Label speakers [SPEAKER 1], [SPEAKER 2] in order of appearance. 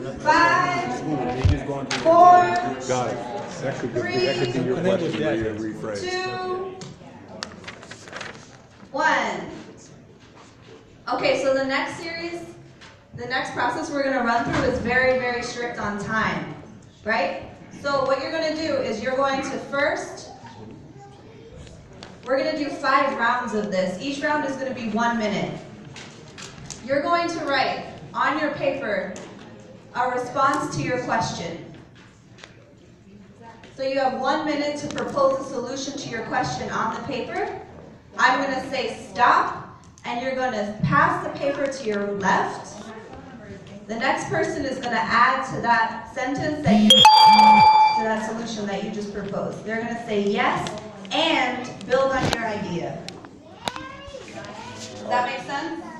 [SPEAKER 1] 5,
[SPEAKER 2] He's going through
[SPEAKER 1] 4,
[SPEAKER 2] got it. That could be your question where you rephrase.
[SPEAKER 1] 2, 1. Okay, so the next process we're going to run through is very, very strict on time, right? So what you're going to do is you're going to we're going to do 5 rounds of this. Each round is going to be 1 minute. You're going to write on your paper a response to your question. So you have 1 minute to propose a solution to your question on the paper. I'm going to say stop, and you're going to pass the paper to your left. The next person is going to add to that sentence to that solution that you just proposed. They're going to say yes and build on your idea. Does that make sense?